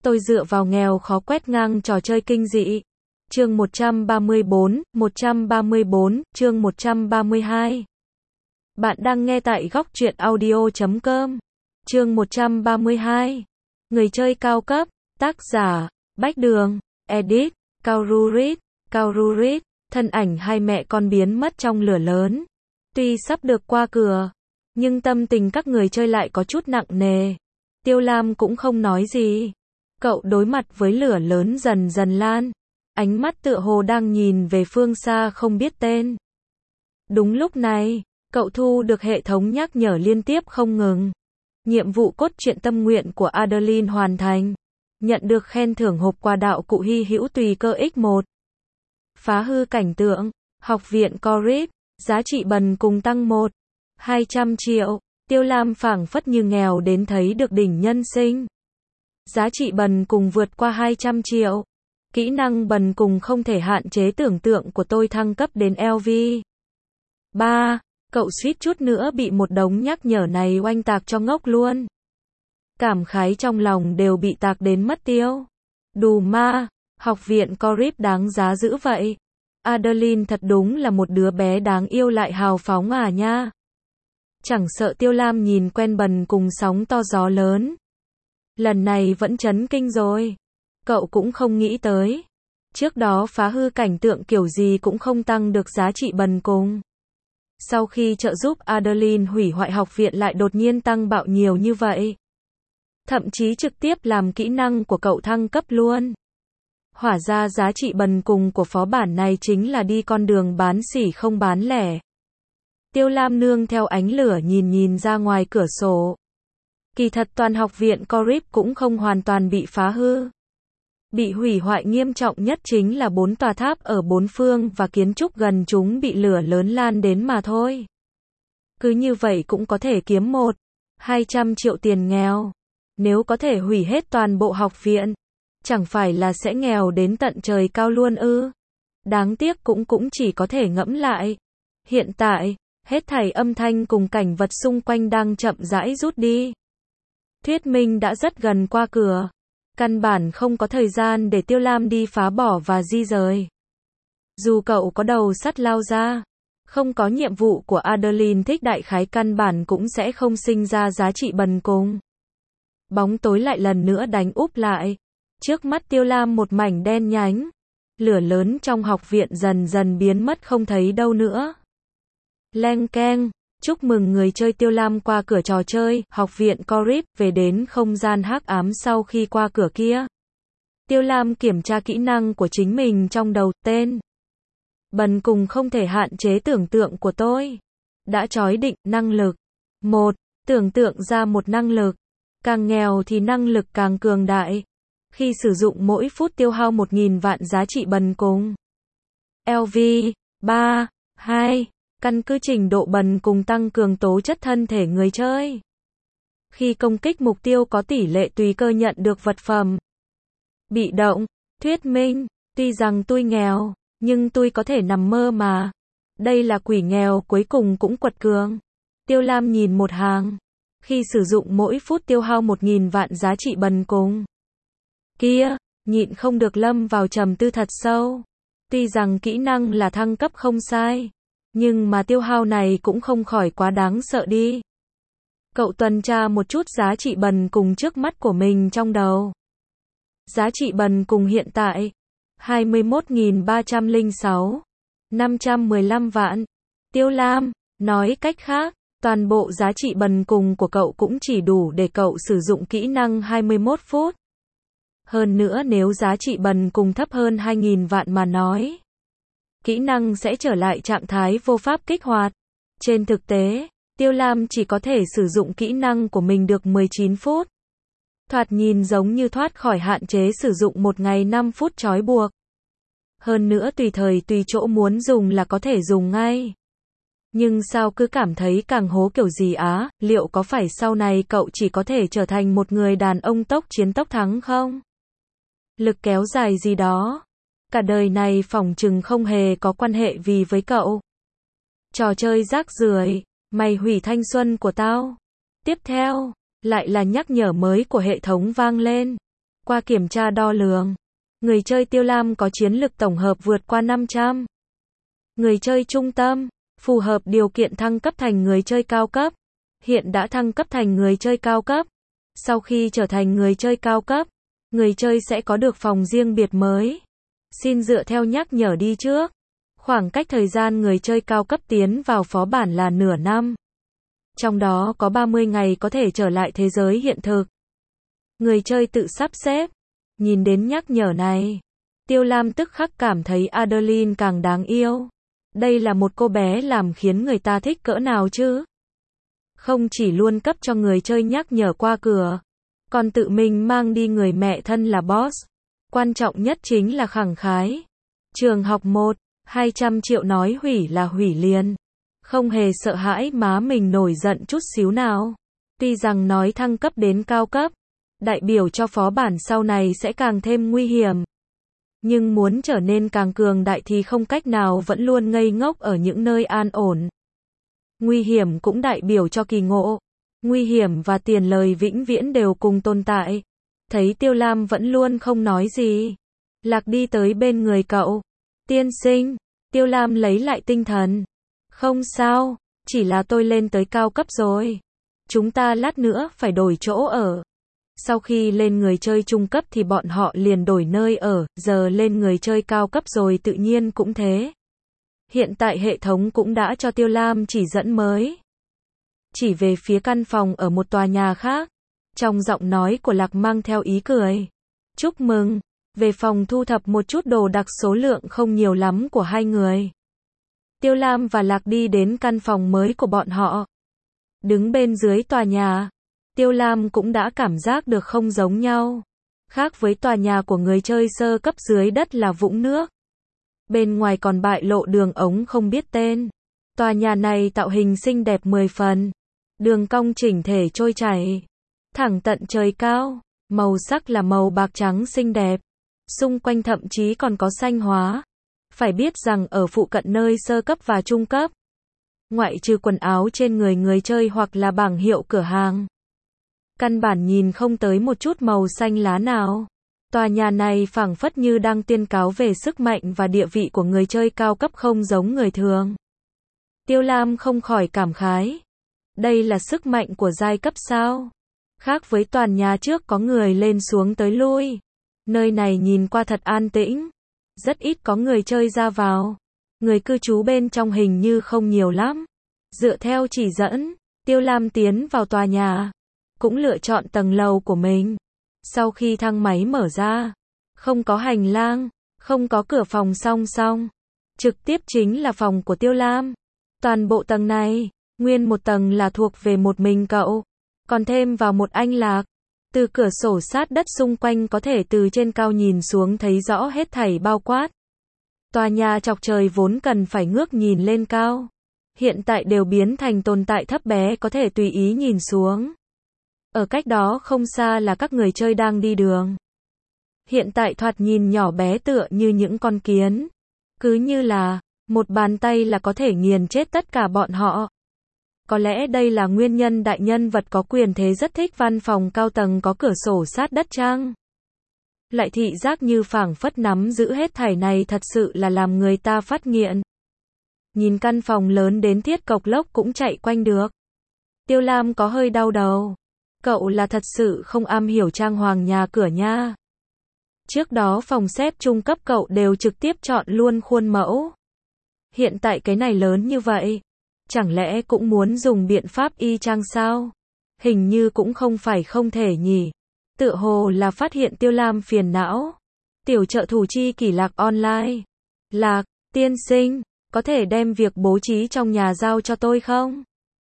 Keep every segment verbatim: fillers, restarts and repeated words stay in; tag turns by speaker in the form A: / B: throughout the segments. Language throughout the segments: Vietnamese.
A: Tôi dựa vào nghèo khó quét ngang trò chơi kinh dị. Chương một trăm ba mươi bốn, một trăm ba mươi bốn, chương một trăm ba mươi hai. Bạn đang nghe tại góc truyện audio chấm com. Chương một trăm ba mươi hai. Người chơi cao cấp, tác giả, Bách Đường, edit, Kaururit, Kaururit, thân ảnh hai mẹ con biến mất trong lửa lớn. Tuy sắp được qua cửa, nhưng tâm tình các người chơi lại có chút nặng nề. Tiêu Lam cũng không nói gì. Cậu đối mặt với lửa lớn dần dần lan. Ánh mắt tựa hồ đang nhìn về phương xa không biết tên. Đúng lúc này, cậu thu được hệ thống nhắc nhở liên tiếp không ngừng. Nhiệm vụ cốt truyện tâm nguyện của Adeline hoàn thành. Nhận được khen thưởng hộp quà đạo cụ hy hữu tùy cơ nhân một. Phá hư cảnh tượng, học viện Corip, giá trị bần cùng tăng một. hai trăm triệu, Tiêu Lam phảng phất như nghèo đến thấy được đỉnh nhân sinh. Giá trị bần cùng vượt qua hai trăm triệu. Kỹ năng bần cùng không thể hạn chế tưởng tượng của tôi thăng cấp đến L V ba. Cậu suýt chút nữa bị một đống nhắc nhở này oanh tạc cho ngốc luôn. Cảm khái trong lòng đều bị tạc đến mất tiêu. Đù ma, học viện Corip đáng giá dữ vậy. Adeline thật đúng là một đứa bé đáng yêu lại hào phóng à nha. Chẳng sợ Tiêu Lam nhìn quen bần cùng sóng to gió lớn. Lần này vẫn chấn kinh rồi. Cậu cũng không nghĩ tới. Trước đó phá hư cảnh tượng kiểu gì cũng không tăng được giá trị bần cùng. Sau khi trợ giúp Adeline hủy hoại học viện lại đột nhiên tăng bạo nhiều như vậy. Thậm chí trực tiếp làm kỹ năng của cậu thăng cấp luôn. Hóa ra giá trị bần cùng của phó bản này chính là đi con đường bán sỉ không bán lẻ. Tiêu Lam nương theo ánh lửa nhìn nhìn ra ngoài cửa sổ. Kỳ thật toàn học viện Corip cũng không hoàn toàn bị phá hư. Bị hủy hoại nghiêm trọng nhất chính là bốn tòa tháp ở bốn phương và kiến trúc gần chúng bị lửa lớn lan đến mà thôi. Cứ như vậy cũng có thể kiếm một, hai trăm triệu tiền nghèo. Nếu có thể hủy hết toàn bộ học viện, chẳng phải là sẽ nghèo đến tận trời cao luôn ư? Đáng tiếc cũng cũng chỉ có thể ngẫm lại. Hiện tại, hết thảy âm thanh cùng cảnh vật xung quanh đang chậm rãi rút đi. Thuyết minh đã rất gần qua cửa. Căn bản không có thời gian để Tiêu Lam đi phá bỏ và di rời. Dù cậu có đầu sắt lao ra, không có nhiệm vụ của Adeline thích đại khái căn bản cũng sẽ không sinh ra giá trị bần cùng. Bóng tối lại lần nữa đánh úp lại. Trước mắt Tiêu Lam một mảnh đen nhánh. Lửa lớn trong học viện dần dần biến mất không thấy đâu nữa. Leng keng. Chúc mừng người chơi Tiêu Lam qua cửa trò chơi, học viện Corip, về đến không gian hắc ám sau khi qua cửa kia. Tiêu Lam kiểm tra kỹ năng của chính mình trong đầu, tên. Bần cùng không thể hạn chế tưởng tượng của tôi. Đã chói định, năng lực. một. Tưởng tượng ra một năng lực. Càng nghèo thì năng lực càng cường đại. Khi sử dụng mỗi phút tiêu hao một nghìn vạn giá trị bần cùng. L V ba. hai. Căn cứ trình độ bần cùng tăng cường tố chất thân thể người chơi. Khi công kích mục tiêu có tỷ lệ tùy cơ nhận được vật phẩm. Bị động, thuyết minh, tuy rằng tôi nghèo, nhưng tôi có thể nằm mơ mà. Đây là quỷ nghèo cuối cùng cũng quật cường. Tiêu Lam nhìn một hàng. Khi sử dụng mỗi phút tiêu hao một nghìn vạn giá trị bần cùng. Kia, nhịn không được lâm vào trầm tư thật sâu. Tuy rằng kỹ năng là thăng cấp không sai. Nhưng mà tiêu hao này cũng không khỏi quá đáng sợ đi. Cậu tuần tra một chút giá trị bần cùng trước mắt của mình trong đầu. Giá trị bần cùng hiện tại. hai mươi mốt nghìn ba trăm lẻ sáu. năm trăm mười lăm vạn. Tiêu Lam, nói cách khác, toàn bộ giá trị bần cùng của cậu cũng chỉ đủ để cậu sử dụng kỹ năng hai mươi mốt phút. Hơn nữa nếu giá trị bần cùng thấp hơn hai nghìn vạn mà nói. Kỹ năng sẽ trở lại trạng thái vô pháp kích hoạt. Trên thực tế, Tiêu Lam chỉ có thể sử dụng kỹ năng của mình được mười chín phút. Thoạt nhìn giống như thoát khỏi hạn chế sử dụng một ngày năm phút trói buộc. Hơn nữa tùy thời tùy chỗ muốn dùng là có thể dùng ngay. Nhưng sao cứ cảm thấy càng hố kiểu gì á, liệu có phải sau này cậu chỉ có thể trở thành một người đàn ông tốc chiến tốc thắng không? Lực kéo dài gì đó. Cả đời này phỏng chừng không hề có quan hệ vì với cậu. Trò chơi rác rưởi, mày hủy thanh xuân của tao. Tiếp theo, lại là nhắc nhở mới của hệ thống vang lên. Qua kiểm tra đo lường, người chơi Tiêu Lam có chiến lực tổng hợp vượt qua năm trăm. Người chơi trung tâm, phù hợp điều kiện thăng cấp thành người chơi cao cấp. Hiện đã thăng cấp thành người chơi cao cấp. Sau khi trở thành người chơi cao cấp, người chơi sẽ có được phòng riêng biệt mới. Xin dựa theo nhắc nhở đi trước. Khoảng cách thời gian người chơi cao cấp tiến vào phó bản là nửa năm. Trong đó có ba mươi ngày có thể trở lại thế giới hiện thực. Người chơi tự sắp xếp. Nhìn đến nhắc nhở này, Tiêu Lam tức khắc cảm thấy Adeline càng đáng yêu. Đây là một cô bé làm khiến người ta thích cỡ nào chứ? Không chỉ luôn cấp cho người chơi nhắc nhở qua cửa, còn tự mình mang đi người mẹ thân là boss. Quan trọng nhất chính là khẳng khái. Trường học một, hai trăm triệu nói hủy là hủy liền. Không hề sợ hãi má mình nổi giận chút xíu nào. Tuy rằng nói thăng cấp đến cao cấp, đại biểu cho phó bản sau này sẽ càng thêm nguy hiểm. Nhưng muốn trở nên càng cường đại thì không cách nào vẫn luôn ngây ngốc ở những nơi an ổn. Nguy hiểm cũng đại biểu cho kỳ ngộ. Nguy hiểm và tiền lời vĩnh viễn đều cùng tồn tại. Thấy Tiêu Lam vẫn luôn không nói gì, Lạc đi tới bên người cậu. Tiên sinh, Tiêu Lam lấy lại tinh thần. Không sao, chỉ là tôi lên tới cao cấp rồi. Chúng ta lát nữa phải đổi chỗ ở. Sau khi lên người chơi trung cấp thì bọn họ liền đổi nơi ở, giờ lên người chơi cao cấp rồi tự nhiên cũng thế. Hiện tại hệ thống cũng đã cho Tiêu Lam chỉ dẫn mới. Chỉ về phía căn phòng ở một tòa nhà khác. Trong giọng nói của Lạc mang theo ý cười. Chúc mừng, về phòng thu thập một chút đồ đặc số lượng không nhiều lắm của hai người. Tiêu Lam và Lạc đi đến căn phòng mới của bọn họ. Đứng bên dưới tòa nhà, Tiêu Lam cũng đã cảm giác được không giống nhau. Khác với tòa nhà của người chơi sơ cấp dưới đất là vũng nước. Bên ngoài còn bại lộ đường ống không biết tên. Tòa nhà này tạo hình xinh đẹp mười phần. Đường cong chỉnh thể trôi chảy. Thẳng tận trời cao. Màu sắc là màu bạc trắng xinh đẹp. Xung quanh thậm chí còn có xanh hóa. Phải biết rằng ở phụ cận nơi sơ cấp và trung cấp, ngoại trừ quần áo trên người người chơi hoặc là bảng hiệu cửa hàng, căn bản nhìn không tới một chút màu xanh lá nào. Tòa nhà này phảng phất như đang tuyên cáo về sức mạnh và địa vị của người chơi cao cấp không giống người thường. Tiêu Lam không khỏi cảm khái. Đây là sức mạnh của giai cấp sao? Khác với toàn nhà trước có người lên xuống tới lui. Nơi này nhìn qua thật an tĩnh. Rất ít có người chơi ra vào. Người cư trú bên trong hình như không nhiều lắm. Dựa theo chỉ dẫn, Tiêu Lam tiến vào tòa nhà. Cũng lựa chọn tầng lầu của mình. Sau khi thang máy mở ra, không có hành lang, không có cửa phòng song song. Trực tiếp chính là phòng của Tiêu Lam. Toàn bộ tầng này, nguyên một tầng là thuộc về một mình cậu. Còn thêm vào một anh Lạc. Từ cửa sổ sát đất xung quanh có thể từ trên cao nhìn xuống thấy rõ hết thảy bao quát. Tòa nhà chọc trời vốn cần phải ngước nhìn lên cao. Hiện tại đều biến thành tồn tại thấp bé có thể tùy ý nhìn xuống. Ở cách đó không xa là các người chơi đang đi đường. Hiện tại thoạt nhìn nhỏ bé tựa như những con kiến. Cứ như là, một bàn tay là có thể nghiền chết tất cả bọn họ. Có lẽ đây là nguyên nhân đại nhân vật có quyền thế rất thích văn phòng cao tầng có cửa sổ sát đất chăng? Lại thị giác như phảng phất nắm giữ hết thảy này thật sự là làm người ta phát nghiện. Nhìn căn phòng lớn đến thiết cộc lốc cũng chạy quanh được. Tiêu Lam có hơi đau đầu. Cậu là thật sự không am hiểu trang hoàng nhà cửa nha. Trước đó phòng xếp trung cấp cậu đều trực tiếp chọn luôn khuôn mẫu. Hiện tại cái này lớn như vậy. Chẳng lẽ cũng muốn dùng biện pháp y chang sao? Hình như cũng không phải không thể nhỉ. Tựa hồ là phát hiện Tiêu Lam phiền não. Tiểu trợ thủ chi kỷ Lạc online. Lạc, tiên sinh, có thể đem việc bố trí trong nhà giao cho tôi không?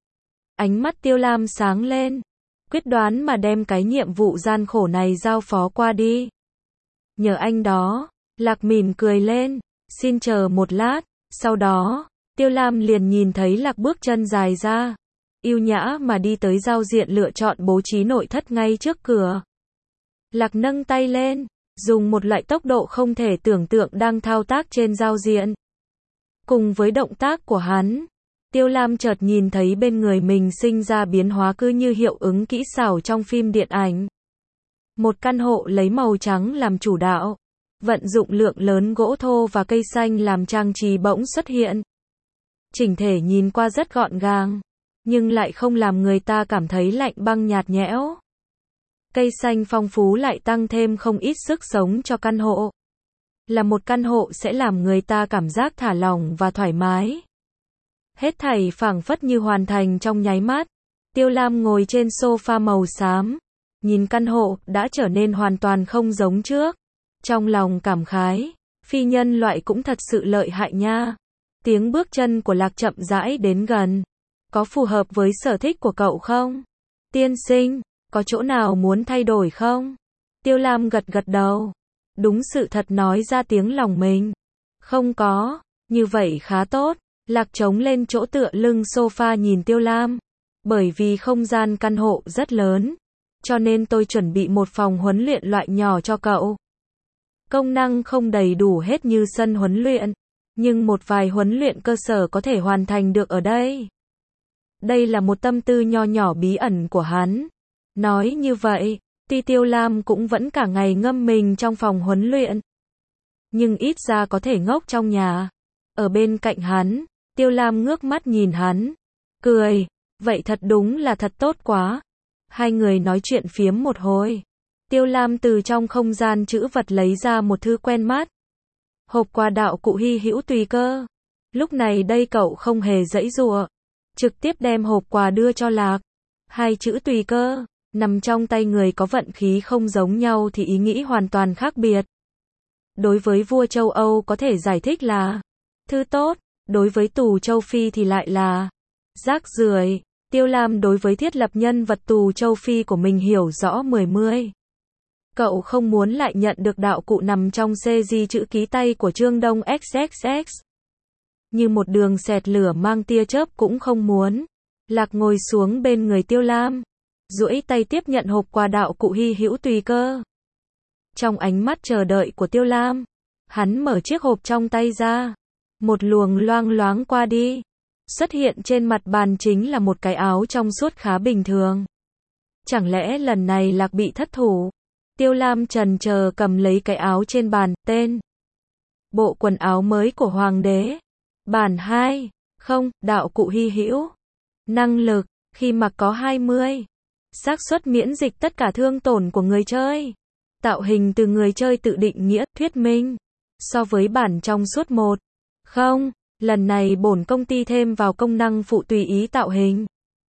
A: Ánh mắt Tiêu Lam sáng lên. Quyết đoán mà đem cái nhiệm vụ gian khổ này giao phó qua đi. Nhờ anh đó, Lạc mỉm cười lên. Xin chờ một lát, sau đó, Tiêu Lam liền nhìn thấy Lạc bước chân dài ra. Yêu nhã mà đi tới giao diện lựa chọn bố trí nội thất ngay trước cửa. Lạc nâng tay lên, dùng một loại tốc độ không thể tưởng tượng đang thao tác trên giao diện. Cùng với động tác của hắn, Tiêu Lam chợt nhìn thấy bên người mình sinh ra biến hóa cứ như hiệu ứng kỹ xảo trong phim điện ảnh. Một căn hộ lấy màu trắng làm chủ đạo. Vận dụng lượng lớn gỗ thô và cây xanh làm trang trí bỗng xuất hiện. Chỉnh thể nhìn qua rất gọn gàng, nhưng lại không làm người ta cảm thấy lạnh băng nhạt nhẽo. Cây xanh phong phú lại tăng thêm không ít sức sống cho căn hộ. Là một căn hộ sẽ làm người ta cảm giác thả lỏng và thoải mái. Hết thảy phảng phất như hoàn thành trong nháy mắt. Tiêu Lam ngồi trên sofa màu xám, nhìn căn hộ đã trở nên hoàn toàn không giống trước. Trong lòng cảm khái, phi nhân loại cũng thật sự lợi hại nha. Tiếng bước chân của Lạc chậm rãi đến gần. Có phù hợp với sở thích của cậu không? Tiên sinh, có chỗ nào muốn thay đổi không? Tiêu Lam gật gật đầu. Đúng sự thật nói ra tiếng lòng mình. Không có, như vậy khá tốt. Lạc chống lên chỗ tựa lưng sofa nhìn Tiêu Lam. Bởi vì không gian căn hộ rất lớn, cho nên tôi chuẩn bị một phòng huấn luyện loại nhỏ cho cậu. Công năng không đầy đủ hết như sân huấn luyện, nhưng một vài huấn luyện cơ sở có thể hoàn thành được ở đây. Đây là một tâm tư nho nhỏ bí ẩn của hắn. Nói như vậy, tuy Tiêu Lam cũng vẫn cả ngày ngâm mình trong phòng huấn luyện, nhưng ít ra có thể ngốc trong nhà. Ở bên cạnh hắn, Tiêu Lam ngước mắt nhìn hắn, cười, vậy thật đúng là thật tốt quá. Hai người nói chuyện phiếm một hồi. Tiêu Lam từ trong không gian trữ vật lấy ra một thứ quen mắt. Hộp quà đạo cụ hy hữu tùy cơ. Lúc này đây cậu không hề giãy giụa, trực tiếp đem hộp quà đưa cho Lạc. Hai chữ tùy cơ, nằm trong tay người có vận khí không giống nhau thì ý nghĩ hoàn toàn khác biệt. Đối với vua châu Âu có thể giải thích là thứ tốt, đối với tù châu Phi thì lại là rác rưởi. Tiêu Lam đối với thiết lập nhân vật tù châu Phi của mình hiểu rõ mười mươi. Cậu không muốn lại nhận được đạo cụ nằm trong xê giê chữ ký tay của Trương Đông ích ích ích. Như một đường xẹt lửa mang tia chớp cũng không muốn. Lạc ngồi xuống bên người Tiêu Lam, duỗi tay tiếp nhận hộp quà đạo cụ hy hữu tùy cơ. Trong ánh mắt chờ đợi của Tiêu Lam, hắn mở chiếc hộp trong tay ra. Một luồng loang loáng qua đi. Xuất hiện trên mặt bàn chính là một cái áo trong suốt khá bình thường. Chẳng lẽ lần này Lạc bị thất thủ? Tiêu Lam chần chờ cầm lấy cái áo trên bàn, tên. Bộ quần áo mới của Hoàng đế. Bản hai. Không, đạo cụ hy hữu. Năng lực, khi mặc có hai mươi. Xác suất miễn dịch tất cả thương tổn của người chơi. Tạo hình từ người chơi tự định nghĩa, thuyết minh. So với bản trong suốt một. Không, lần này bổn công ty thêm vào công năng phụ tùy ý tạo hình.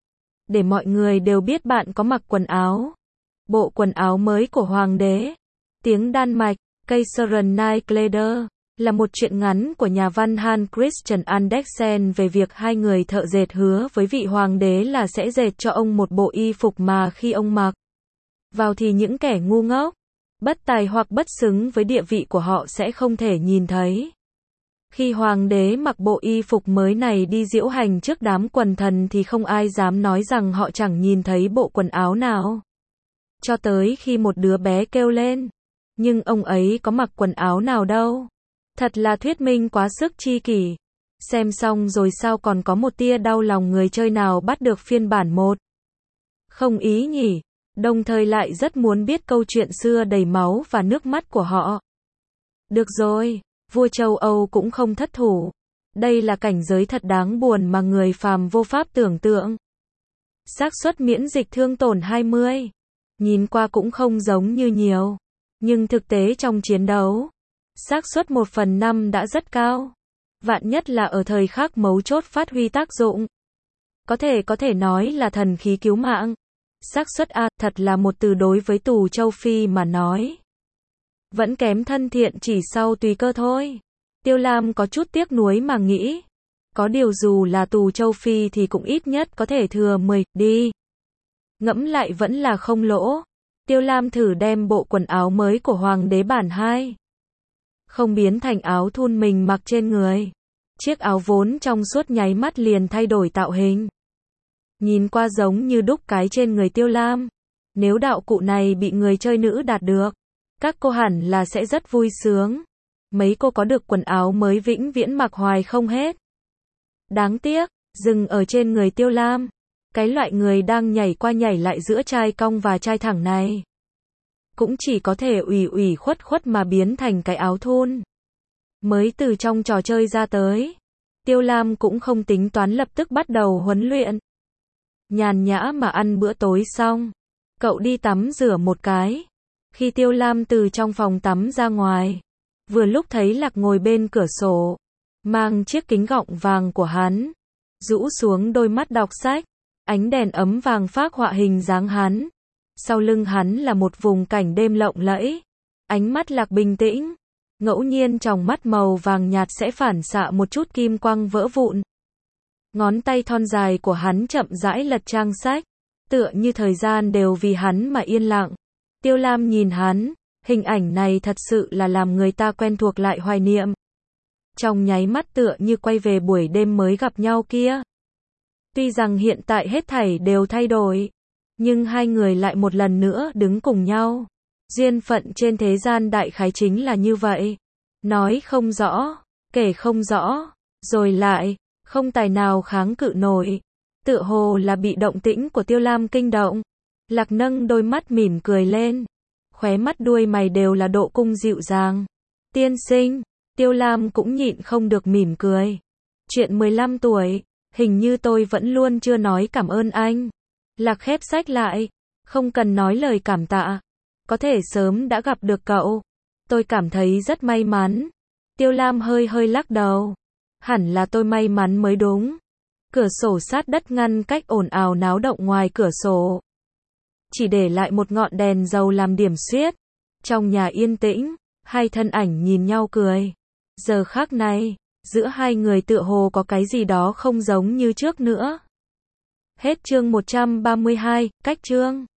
A: Để mọi người đều biết bạn có mặc quần áo. Bộ quần áo mới của Hoàng đế. Tiếng Đan Mạch, Kaiserlichen Kleider, là một truyện ngắn của nhà văn Hans Christian Andersen về việc hai người thợ dệt hứa với vị hoàng đế là sẽ dệt cho ông một bộ y phục mà khi ông mặc vào thì những kẻ ngu ngốc, bất tài hoặc bất xứng với địa vị của họ sẽ không thể nhìn thấy. Khi hoàng đế mặc bộ y phục mới này đi diễu hành trước đám quần thần thì không ai dám nói rằng họ chẳng nhìn thấy bộ quần áo nào. Cho tới khi một đứa bé kêu lên, nhưng ông ấy có mặc quần áo nào đâu. Thật là thuyết minh quá sức chi kỷ. Xem xong rồi sao còn có một tia đau lòng người chơi nào bắt được phiên bản một. Không ý nhỉ, đồng thời lại rất muốn biết câu chuyện xưa đầy máu và nước mắt của họ. Được rồi, vua châu Âu cũng không thất thủ. Đây là cảnh giới thật đáng buồn mà người phàm vô pháp tưởng tượng. Xác suất miễn dịch thương tổn hai mươi. Nhìn qua cũng không giống như nhiều. Nhưng thực tế trong chiến đấu, xác suất một phần năm đã rất cao. Vạn nhất là ở thời khắc mấu chốt phát huy tác dụng. Có thể có thể nói là thần khí cứu mạng. Xác suất A, thật là một từ đối với tù châu Phi mà nói. Vẫn kém thân thiện chỉ sau tùy cơ thôi. Tiêu Lam có chút tiếc nuối mà nghĩ. Có điều dù là tù châu Phi thì cũng ít nhất có thể thừa mười, đi. Ngẫm lại vẫn là không lỗ. Tiêu Lam thử đem bộ quần áo mới của Hoàng đế bản hai. Không biến thành áo thun mình mặc trên người. Chiếc áo vốn trong suốt nháy mắt liền thay đổi tạo hình. Nhìn qua giống như đúc cái trên người Tiêu Lam. Nếu đạo cụ này bị người chơi nữ đạt được, các cô hẳn là sẽ rất vui sướng. Mấy cô có được quần áo mới vĩnh viễn mặc hoài không hết. Đáng tiếc, dừng ở trên người Tiêu Lam. Cái loại người đang nhảy qua nhảy lại giữa trai cong và trai thẳng này. cũng chỉ có thể ủy ủy khuất khuất mà biến thành cái áo thun. Mới từ trong trò chơi ra tới, Tiêu Lam cũng không tính toán lập tức bắt đầu huấn luyện. Nhàn nhã mà ăn bữa tối xong, cậu đi tắm rửa một cái. Khi Tiêu Lam từ trong phòng tắm ra ngoài, vừa lúc thấy Lạc ngồi bên cửa sổ, mang chiếc kính gọng vàng của hắn, rũ xuống đôi mắt đọc sách, ánh đèn ấm vàng phác họa hình dáng hắn. Sau lưng hắn là một vùng cảnh đêm lộng lẫy, ánh mắt Lạc bình tĩnh, ngẫu nhiên tròng mắt màu vàng nhạt sẽ phản xạ một chút kim quang vỡ vụn. Ngón tay thon dài của hắn chậm rãi lật trang sách, tựa như thời gian đều vì hắn mà yên lặng. Tiêu Lam nhìn hắn, hình ảnh này thật sự là làm người ta quen thuộc lại hoài niệm. Trong nháy mắt tựa như quay về buổi đêm mới gặp nhau kia. Tuy rằng hiện tại hết thảy đều thay đổi, nhưng hai người lại một lần nữa đứng cùng nhau. Duyên phận trên thế gian đại khái chính là như vậy. Nói không rõ, kể không rõ, rồi lại, không tài nào kháng cự nổi. Tựa hồ là bị động tĩnh của Tiêu Lam kinh động. Lạc nâng đôi mắt mỉm cười lên. Khóe mắt đuôi mày đều là độ cung dịu dàng. Tiên sinh, Tiêu Lam cũng nhịn không được mỉm cười. Chuyện mười lăm tuổi, hình như tôi vẫn luôn chưa nói cảm ơn anh. Lạc khép sách lại, không cần nói lời cảm tạ. Có thể sớm đã gặp được cậu. Tôi cảm thấy rất may mắn. Tiêu Lam hơi hơi lắc đầu. Hẳn là tôi may mắn mới đúng. Cửa sổ sát đất ngăn cách ồn ào náo động ngoài cửa sổ. Chỉ để lại một ngọn đèn dầu làm điểm xuyết. Trong nhà yên tĩnh, hai thân ảnh nhìn nhau cười. Giờ khắc này, giữa hai người tựa hồ có cái gì đó không giống như trước nữa. Hết chương một trăm ba mươi hai, cách chương.